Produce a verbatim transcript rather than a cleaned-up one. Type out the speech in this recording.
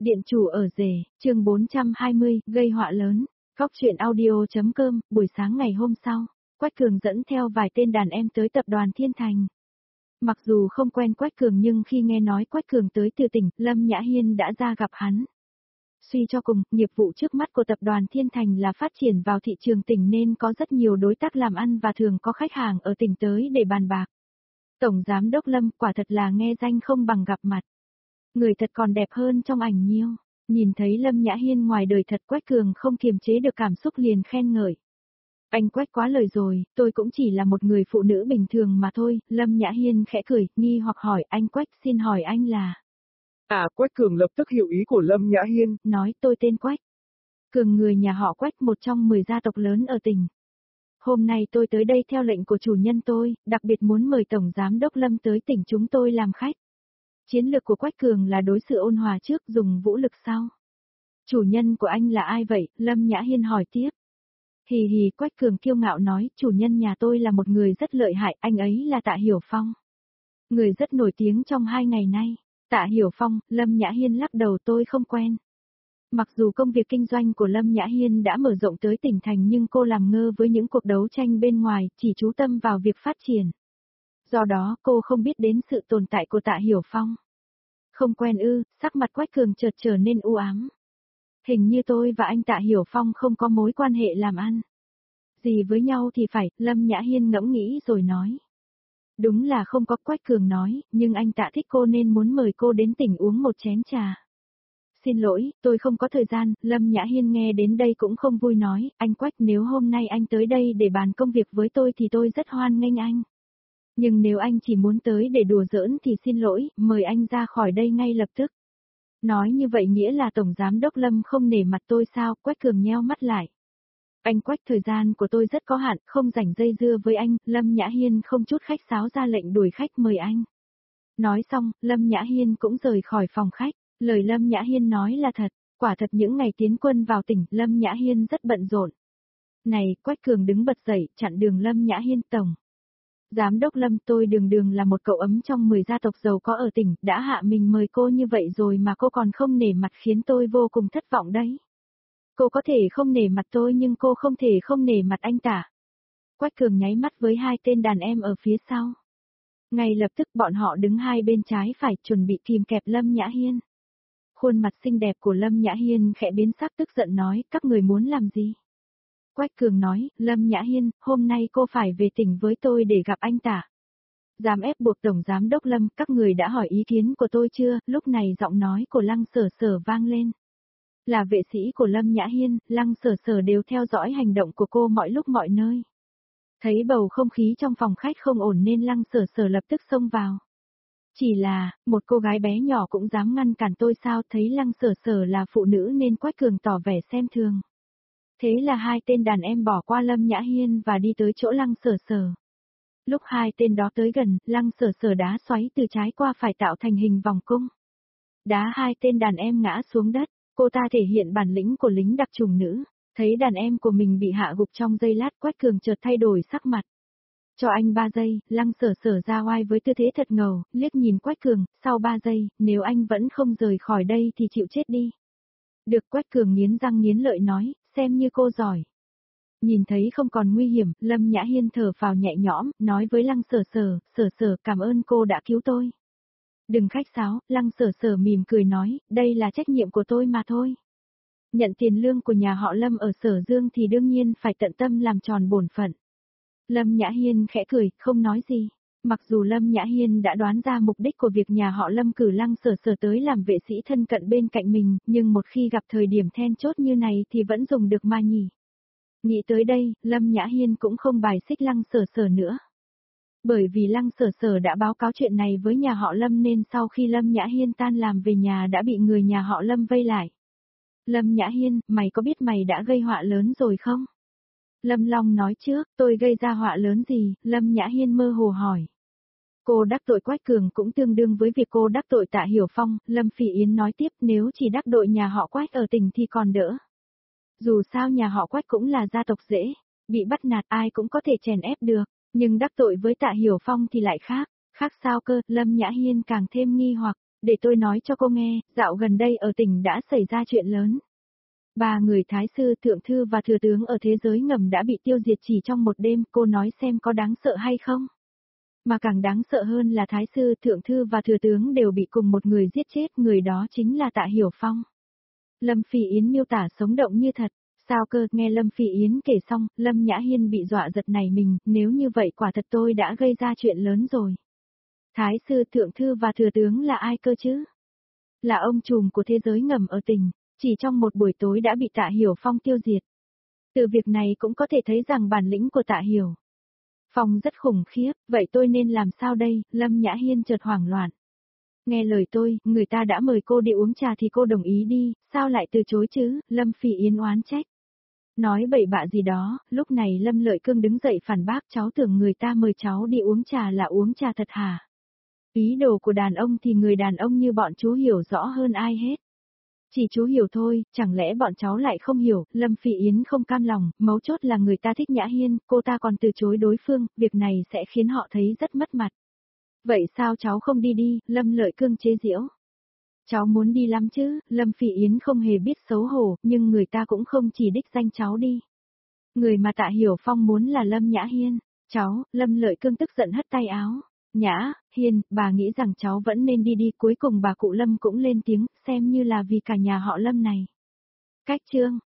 Điện chủ ở rể, chương bốn trăm hai mươi, gây họa lớn. Góc truyện audio.com, buổi sáng ngày hôm sau, Quách Cường dẫn theo vài tên đàn em tới tập đoàn Thiên Thành. Mặc dù không quen Quách Cường nhưng khi nghe nói Quách Cường tới từ tỉnh, Lâm Nhã Hiên đã ra gặp hắn. Suy cho cùng, nghiệp vụ trước mắt của tập đoàn Thiên Thành là phát triển vào thị trường tỉnh nên có rất nhiều đối tác làm ăn và thường có khách hàng ở tỉnh tới để bàn bạc. Tổng Giám đốc Lâm quả thật là nghe danh không bằng gặp mặt. Người thật còn đẹp hơn trong ảnh nhiêu. Nhìn thấy Lâm Nhã Hiên ngoài đời thật, Quách Cường không kiềm chế được cảm xúc liền khen ngợi. Anh Quách quá lời rồi, tôi cũng chỉ là một người phụ nữ bình thường mà thôi. Lâm Nhã Hiên khẽ cười, nghi hoặc hỏi, anh Quách xin hỏi anh là... À, Quách Cường lập tức hiểu ý của Lâm Nhã Hiên. Nói tôi tên Quách. Cường người nhà họ Quách, một trong mười gia tộc lớn ở tỉnh. Hôm nay tôi tới đây theo lệnh của chủ nhân tôi, đặc biệt muốn mời Tổng Giám đốc Lâm tới tỉnh chúng tôi làm khách. Chiến lược của Quách Cường là đối xử ôn hòa trước, dùng vũ lực sau. Chủ nhân của anh là ai vậy? Lâm Nhã Hiên hỏi tiếp. Hì hì, Quách Cường kiêu ngạo nói, chủ nhân nhà tôi là một người rất lợi hại, anh ấy là Tạ Hiểu Phong. Người rất nổi tiếng trong hai ngày nay. Tạ Hiểu Phong, Lâm Nhã Hiên lắc đầu, tôi không quen. Mặc dù công việc kinh doanh của Lâm Nhã Hiên đã mở rộng tới tỉnh thành nhưng cô làm ngơ với những cuộc đấu tranh bên ngoài, chỉ chú tâm vào việc phát triển. Do đó cô không biết đến sự tồn tại của Tạ Hiểu Phong. Không quen ư? Sắc mặt Quách Cường chợt trở nên u ám. Hình như tôi và anh Tạ Hiểu Phong không có mối quan hệ làm ăn. Gì với nhau thì phải, Lâm Nhã Hiên ngẫm nghĩ rồi nói. Đúng là không có, Quách Cường nói, nhưng anh Tạ thích cô nên muốn mời cô đến tỉnh uống một chén trà. Xin lỗi, tôi không có thời gian. Lâm Nhã Hiên nghe đến đây cũng không vui nói, anh Quách, nếu hôm nay anh tới đây để bàn công việc với tôi thì tôi rất hoan nghênh anh. Nhưng nếu anh chỉ muốn tới để đùa giỡn thì xin lỗi, mời anh ra khỏi đây ngay lập tức. Nói như vậy nghĩa là Tổng Giám đốc Lâm không nể mặt tôi sao? Quách Cường nheo mắt lại. Anh Quách, thời gian của tôi rất có hạn, không rảnh dây dưa với anh. Lâm Nhã Hiên không chút khách sáo ra lệnh đuổi khách mời anh. Nói xong, Lâm Nhã Hiên cũng rời khỏi phòng khách. Lời Lâm Nhã Hiên nói là thật, quả thật những ngày tiến quân vào tỉnh, Lâm Nhã Hiên rất bận rộn. Này, Quách Cường đứng bật dậy, chặn đường Lâm Nhã Hiên. Tổng Giám đốc Lâm, tôi đường đường là một cậu ấm trong mười gia tộc giàu có ở tỉnh, đã hạ mình mời cô như vậy rồi mà cô còn không nể mặt, khiến tôi vô cùng thất vọng đấy. Cô có thể không nể mặt tôi nhưng cô không thể không nể mặt anh Tả. Quách Cường nháy mắt với hai tên đàn em ở phía sau. Ngay lập tức bọn họ đứng hai bên trái phải chuẩn bị kìm kẹp Lâm Nhã Hiên. Khuôn mặt xinh đẹp của Lâm Nhã Hiên khẽ biến sắc, tức giận nói, các người muốn làm gì? Quách Cường nói, Lâm Nhã Hiên, hôm nay cô phải về tỉnh với tôi để gặp anh Tả. Dám ép buộc Tổng Giám đốc Lâm, các người đã hỏi ý kiến của tôi chưa? Lúc này giọng nói của Lăng Sở Sở vang lên. Là vệ sĩ của Lâm Nhã Hiên, Lăng Sở Sở đều theo dõi hành động của cô mọi lúc mọi nơi. Thấy bầu không khí trong phòng khách không ổn nên Lăng Sở Sở lập tức xông vào. Chỉ là, một cô gái bé nhỏ cũng dám ngăn cản tôi sao? Thấy Lăng Sở Sở là phụ nữ nên Quách Cường tỏ vẻ xem thường. Thế là hai tên đàn em bỏ qua Lâm Nhã Hiên và đi tới chỗ Lăng Sở Sở. Lúc hai tên đó tới gần, Lăng Sở Sở đá xoáy từ trái qua phải tạo thành hình vòng cung. Đá hai tên đàn em ngã xuống đất, cô ta thể hiện bản lĩnh của lính đặc chủng nữ. Thấy đàn em của mình bị hạ gục trong giây lát, Quách Cường chợt thay đổi sắc mặt. Cho anh ba giây, Lăng Sở Sở ra oai với tư thế thật ngầu, liếc nhìn Quách Cường, sau ba giây, nếu anh vẫn không rời khỏi đây thì chịu chết đi. Được, Quách Cường nghiến răng nghiến lợi nói, xem như cô giỏi. Nhìn thấy không còn nguy hiểm, Lâm Nhã Hiên thở phào nhẹ nhõm, nói với Lăng Sở Sở, Sở Sở cảm ơn cô đã cứu tôi. Đừng khách sáo, Lăng Sở Sở mỉm cười nói, đây là trách nhiệm của tôi mà thôi. Nhận tiền lương của nhà họ Lâm ở Sở Dương thì đương nhiên phải tận tâm làm tròn bổn phận. Lâm Nhã Hiên khẽ cười, không nói gì. Mặc dù Lâm Nhã Hiên đã đoán ra mục đích của việc nhà họ Lâm cử Lăng Sở Sở tới làm vệ sĩ thân cận bên cạnh mình, nhưng một khi gặp thời điểm then chốt như này thì vẫn dùng được mà nhỉ. Nghĩ tới đây, Lâm Nhã Hiên cũng không bài xích Lăng Sở Sở nữa. Bởi vì Lăng Sở Sở đã báo cáo chuyện này với nhà họ Lâm nên sau khi Lâm Nhã Hiên tan làm về nhà đã bị người nhà họ Lâm vây lại. Lâm Nhã Hiên, mày có biết mày đã gây họa lớn rồi không? Lâm Long nói trước, tôi gây ra họa lớn gì? Lâm Nhã Hiên mơ hồ hỏi. Cô đắc tội Quách Cường cũng tương đương với việc cô đắc tội Tạ Hiểu Phong. Lâm Phỉ Yến nói tiếp, nếu chỉ đắc tội nhà họ Quách ở tỉnh thì còn đỡ. Dù sao nhà họ Quách cũng là gia tộc dễ, bị bắt nạt ai cũng có thể chèn ép được, nhưng đắc tội với Tạ Hiểu Phong thì lại khác. Khác sao cơ? Lâm Nhã Hiên càng thêm nghi hoặc. Để tôi nói cho cô nghe, dạo gần đây ở tỉnh đã xảy ra chuyện lớn. Ba người thái sư, thượng thư và thừa tướng ở thế giới ngầm đã bị tiêu diệt chỉ trong một đêm, cô nói xem có đáng sợ hay không? Mà càng đáng sợ hơn là thái sư, thượng thư và thừa tướng đều bị cùng một người giết chết, người đó chính là Tạ Hiểu Phong. Lâm Phi Yến miêu tả sống động như thật. Sao cơ, nghe Lâm Phi Yến kể xong, Lâm Nhã Hiên bị dọa giật nảy mình, nếu như vậy quả thật tôi đã gây ra chuyện lớn rồi. Thái sư, thượng thư và thừa tướng là ai cơ chứ? Là ông trùm của thế giới ngầm ở tỉnh, chỉ trong một buổi tối đã bị Tạ Hiểu Phong tiêu diệt. Từ việc này cũng có thể thấy rằng bản lĩnh của Tạ Hiểu Phong rất khủng khiếp, vậy tôi nên làm sao đây? Lâm Nhã Hiên chợt hoảng loạn. Nghe lời tôi, người ta đã mời cô đi uống trà thì cô đồng ý đi, sao lại từ chối chứ? Lâm Phi Yến oán trách. Nói bậy bạ gì đó, lúc này Lâm Lợi Cương đứng dậy phản bác, cháu tưởng người ta mời cháu đi uống trà là uống trà thật hả? Ý đồ của đàn ông thì người đàn ông như bọn chú hiểu rõ hơn ai hết. Chỉ chú hiểu thôi, chẳng lẽ bọn cháu lại không hiểu? Lâm Phi Yến không cam lòng, mấu chốt là người ta thích Nhã Hiên, cô ta còn từ chối đối phương, việc này sẽ khiến họ thấy rất mất mặt. Vậy sao cháu không đi đi? Lâm Lợi Cương chế giễu. Cháu muốn đi lắm chứ? Lâm Phi Yến không hề biết xấu hổ, nhưng người ta cũng không chỉ đích danh cháu đi. Người mà Tạ Hiểu Phong muốn là Lâm Nhã Hiên. Cháu, Lâm Lợi Cương tức giận hất tay áo. Nhã, Hiên, bà nghĩ rằng cháu vẫn nên đi đi, cuối cùng bà cụ Lâm cũng lên tiếng, xem như là vì cả nhà họ Lâm này. Cách chương